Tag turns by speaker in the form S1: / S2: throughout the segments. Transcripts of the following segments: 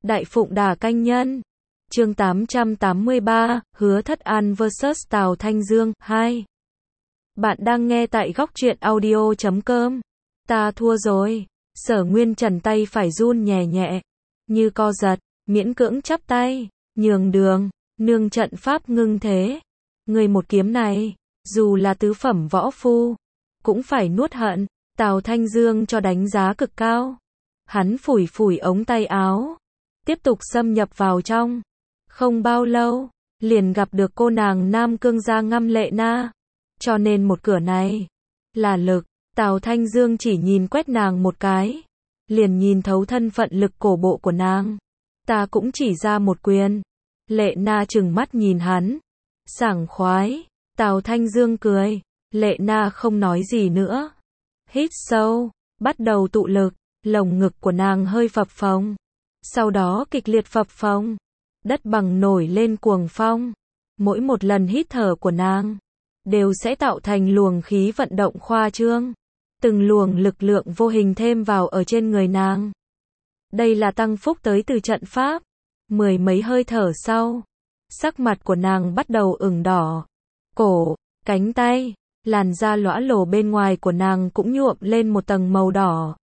S1: Đại Phụng Đà Canh Nhân. Chương 883, Hứa Thất An vs Tào Thanh Dương 2. Bạn đang nghe tại góc truyện audio.com. Ta thua rồi. Sở Nguyên Trần tay phải run nhẹ nhẹ, như co giật, miễn cưỡng chắp tay, nhường đường, nương trận pháp ngưng thế. Người một kiếm này, dù là tứ phẩm võ phu, cũng phải nuốt hận. Tào Thanh Dương cho đánh giá cực cao. Hắn phủi phủi ống tay áo, tiếp tục xâm nhập vào trong. Không bao lâu, liền gặp được cô nàng Nam Cương gia ngâm Lệ Na. Cho nên một cửa này là lực. Tào Thanh Dương chỉ nhìn quét nàng một cái, liền nhìn thấu thân phận lực cổ bộ của nàng. Ta cũng chỉ ra một quyền. Lệ Na trừng mắt nhìn hắn, sảng khoái. Tào Thanh Dương cười. Lệ Na không nói gì nữa, hít sâu, bắt đầu tụ lực. Lồng ngực của nàng hơi phập phồng, sau đó kịch liệt phập phồng. Đất bằng nổi lên cuồng phong. Mỗi một lần hít thở của nàng đều sẽ tạo thành luồng khí vận động khoa trương. Từng luồng lực lượng vô hình thêm vào ở trên người nàng. Đây là tăng phúc tới từ trận pháp. Mười mấy hơi thở sau, sắc mặt của nàng bắt đầu ửng đỏ. Cổ, cánh tay, làn da lõa lồ bên ngoài của nàng cũng nhuộm lên một tầng màu đỏ,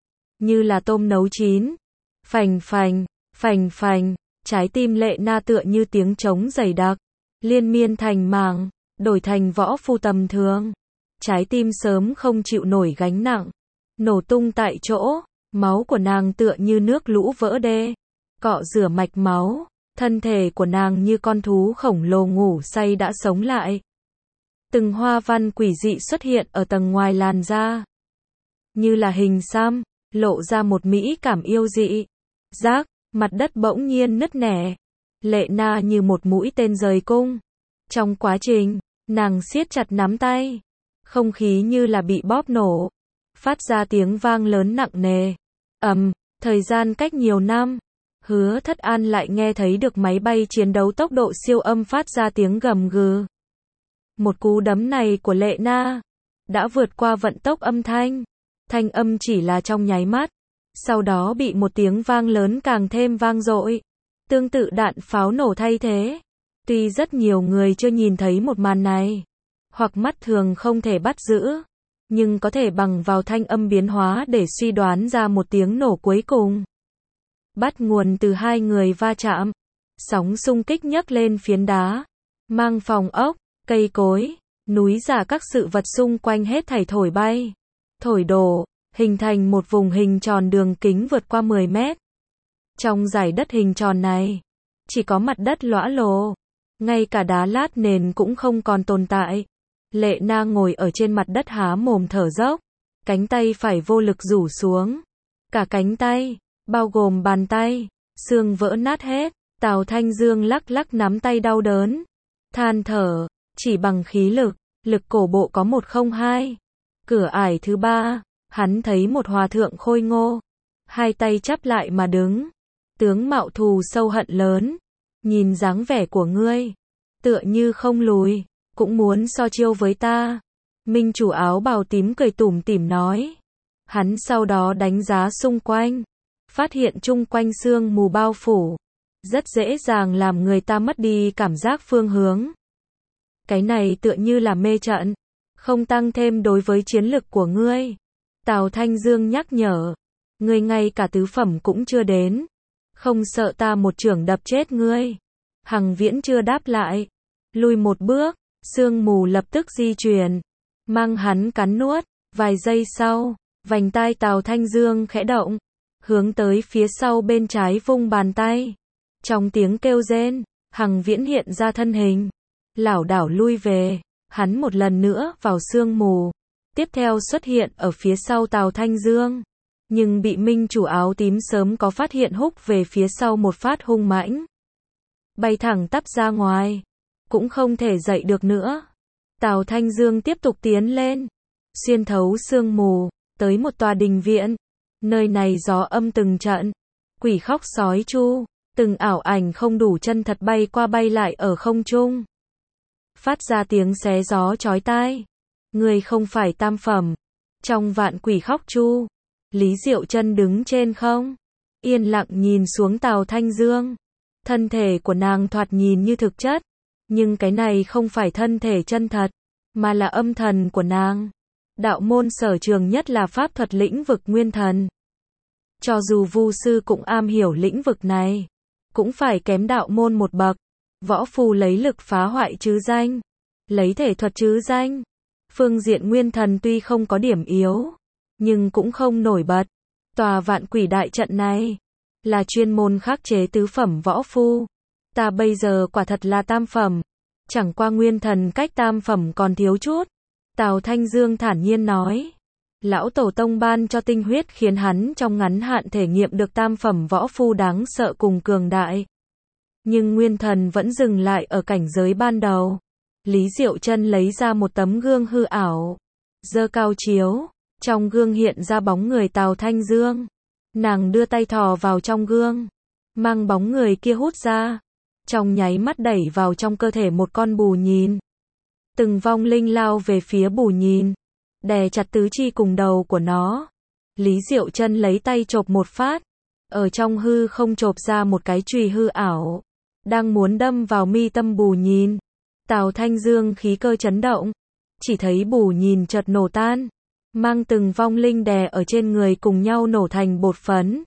S1: như là tôm nấu chín. Phành phành, phành phành, trái tim Lệ Na tựa như tiếng trống dày đặc, liên miên thành màng, đổi thành võ phu tầm thường. Trái tim sớm không chịu nổi gánh nặng, nổ tung tại chỗ. Máu của nàng tựa như nước lũ vỡ đê, cọ rửa mạch máu. Thân thể của nàng như con thú khổng lồ ngủ say đã sống lại. Từng hoa văn quỷ dị xuất hiện ở tầng ngoài làn da, như là hình xăm, lộ ra một mỹ cảm yêu dị. Rác, mặt đất bỗng nhiên nứt nẻ. Lệ Na như một mũi tên rời cung. Trong quá trình, nàng siết chặt nắm tay, không khí như là bị bóp nổ, phát ra tiếng vang lớn nặng nề. Thời gian cách nhiều năm, Hứa Thất An lại nghe thấy được máy bay chiến đấu tốc độ siêu âm phát ra tiếng gầm gừ. Một cú đấm này của Lệ Na đã vượt qua vận tốc âm thanh. Thanh âm chỉ là trong nháy mắt, sau đó bị một tiếng vang lớn càng thêm vang dội, tương tự đạn pháo nổ thay thế. Tuy rất nhiều người chưa nhìn thấy một màn này, hoặc mắt thường không thể bắt giữ, nhưng có thể bằng vào thanh âm biến hóa để suy đoán ra một tiếng nổ cuối cùng. Bắt nguồn từ hai người va chạm, sóng xung kích nhấc lên phiến đá, mang phòng ốc, cây cối, núi giả các sự vật xung quanh hết thảy thổi bay, thổi đổ, hình thành một vùng hình tròn đường kính vượt qua 10 mét. Trong dải đất hình tròn này, chỉ có mặt đất lõa lồ, ngay cả đá lát nền cũng không còn tồn tại. Lệ Na ngồi ở trên mặt đất há mồm thở dốc, cánh tay phải vô lực rủ xuống. Cả cánh tay, bao gồm bàn tay, xương vỡ nát hết. Tào Thanh Dương lắc lắc nắm tay đau đớn, than thở, chỉ bằng khí lực, lực cổ bộ có 102. Cửa ải thứ 3, hắn thấy một hòa thượng khôi ngô, hai tay chắp lại mà đứng, tướng mạo thù sâu hận lớn. Nhìn dáng vẻ của ngươi, tựa như không lùi, cũng muốn so chiêu với ta. Minh chủ áo bào tím cười tủm tỉm nói. Hắn sau đó đánh giá xung quanh, phát hiện chung quanh sương mù bao phủ, rất dễ dàng làm người ta mất đi cảm giác phương hướng. Cái này tựa như là mê trận, không tăng thêm đối với chiến lực của ngươi. Tào Thanh Dương nhắc nhở. Ngươi ngay cả tứ phẩm cũng chưa đến, không sợ ta một chưởng đập chết ngươi? Hằng Viễn chưa đáp lại, lùi một bước, sương mù lập tức di chuyển, mang hắn cắn nuốt. Vài giây sau, vành tai Tào Thanh Dương khẽ động, hướng tới phía sau bên trái vung bàn tay. Trong tiếng kêu rên, Hằng Viễn hiện ra thân hình, lảo đảo lui về. Hắn một lần nữa vào sương mù, tiếp theo xuất hiện ở phía sau Tào Thanh Dương, nhưng bị Minh chủ áo tím sớm có phát hiện húc về phía sau một phát hung mãnh, bay thẳng tắp ra ngoài, cũng không thể dậy được nữa. Tào Thanh Dương tiếp tục tiến lên, xuyên thấu sương mù, tới một tòa đình viện. Nơi này gió âm từng trận, quỷ khóc sói chu, từng ảo ảnh không đủ chân thật bay qua bay lại ở không trung, phát ra tiếng xé gió chói tai. Người không phải tam phẩm. Trong vạn quỷ khóc chu, Lý Diệu Chân đứng trên không yên lặng nhìn xuống Tào Thanh Dương. Thân thể của nàng thoạt nhìn như thực chất, nhưng cái này không phải thân thể chân thật, mà là âm thần của nàng. Đạo môn sở trường nhất là pháp thuật lĩnh vực nguyên thần. Cho dù vu sư cũng am hiểu lĩnh vực này, cũng phải kém đạo môn một bậc. Võ phu lấy lực phá hoại chứ danh, lấy thể thuật chứ danh. Phương diện nguyên thần tuy không có điểm yếu, nhưng cũng không nổi bật. Tòa Vạn Quỷ đại trận này là chuyên môn khắc chế tứ phẩm võ phu. Ta bây giờ quả thật là tam phẩm, chẳng qua nguyên thần cách tam phẩm còn thiếu chút. Tào Thanh Dương thản nhiên nói. Lão Tổ Tông ban cho tinh huyết khiến hắn trong ngắn hạn thể nghiệm được tam phẩm võ phu đáng sợ cùng cường đại. Nhưng nguyên thần vẫn dừng lại ở cảnh giới ban đầu. Lý Diệu Chân lấy ra một tấm gương hư ảo, giơ cao chiếu, trong gương hiện ra bóng người Tào Thanh Dương. Nàng đưa tay thò vào trong gương, mang bóng người kia hút ra, trong nháy mắt đẩy vào trong cơ thể một con bù nhìn. Từng vong linh lao về phía bù nhìn, đè chặt tứ chi cùng đầu của nó. Lý Diệu Chân lấy tay chộp một phát, ở trong hư không chộp ra một cái chùy hư ảo, đang muốn đâm vào mi tâm bù nhìn. Tào Thanh Dương khí cơ chấn động, chỉ thấy bù nhìn chợt nổ tan, mang từng vong linh đè ở trên người cùng nhau nổ thành bột phấn.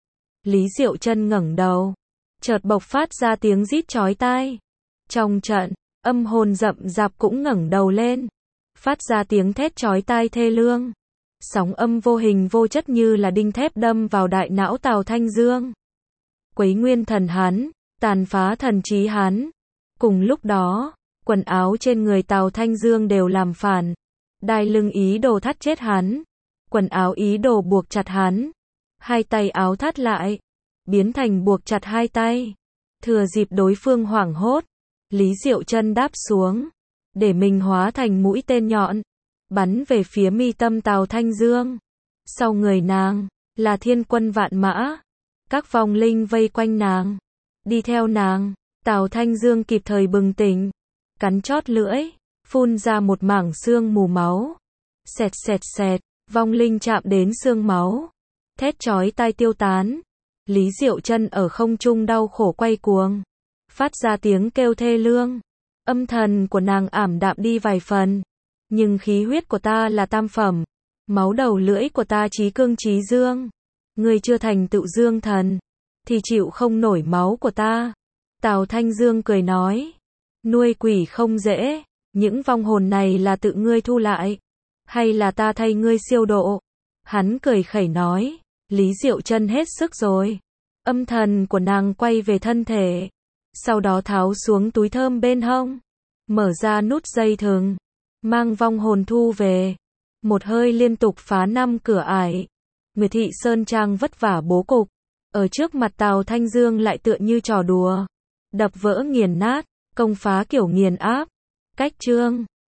S1: Lý Diệu Chân ngẩng đầu, chợt bộc phát ra tiếng rít chói tai. Trong trận, âm hồn rậm rạp cũng ngẩng đầu lên, phát ra tiếng thét chói tai thê lương. Sóng âm vô hình vô chất như là đinh thép đâm vào đại não Tào Thanh Dương, quấy nguyên thần hắn, tàn phá thần trí hắn. Cùng lúc đó, quần áo trên người Tào Thanh Dương đều làm phản. Đai lưng ý đồ thắt chết hắn, quần áo ý đồ buộc chặt hắn. Hai tay áo thắt lại, biến thành buộc chặt hai tay. Thừa dịp đối phương hoảng hốt, Lý Diệu Chân đáp xuống, để mình hóa thành mũi tên nhọn, bắn về phía mi tâm Tào Thanh Dương. Sau người nàng là thiên quân vạn mã, các vong linh vây quanh nàng, đi theo nàng. Tào Thanh Dương kịp thời bừng tỉnh, cắn chót lưỡi, phun ra một mảng xương mù máu. Xẹt xẹt xẹt, vong linh chạm đến xương máu, thét chói tai tiêu tán. Lý Diệu Chân ở không trung đau khổ quay cuồng, phát ra tiếng kêu thê lương. Âm thần của nàng ảm đạm đi vài phần, nhưng khí huyết của ta là tam phẩm, máu đầu lưỡi của ta chí cương chí dương. Ngươi chưa thành tựu dương thần, thì chịu không nổi máu của ta. Tào Thanh Dương cười nói, nuôi quỷ không dễ, những vong hồn này là tự ngươi thu lại, hay là ta thay ngươi siêu độ? Hắn cười khẩy nói. Lý Diệu Chân hết sức rồi. Âm thần của nàng quay về thân thể, sau đó tháo xuống túi thơm bên hông, mở ra nút dây thừng, mang vong hồn thu về. Một hơi liên tục phá 5 cửa ải. Nguyệt Thị Sơn Trang vất vả bố cục, ở trước mặt Tào Thanh Dương lại tựa như trò đùa, đập vỡ nghiền nát, công phá kiểu nghiền áp. Cách chương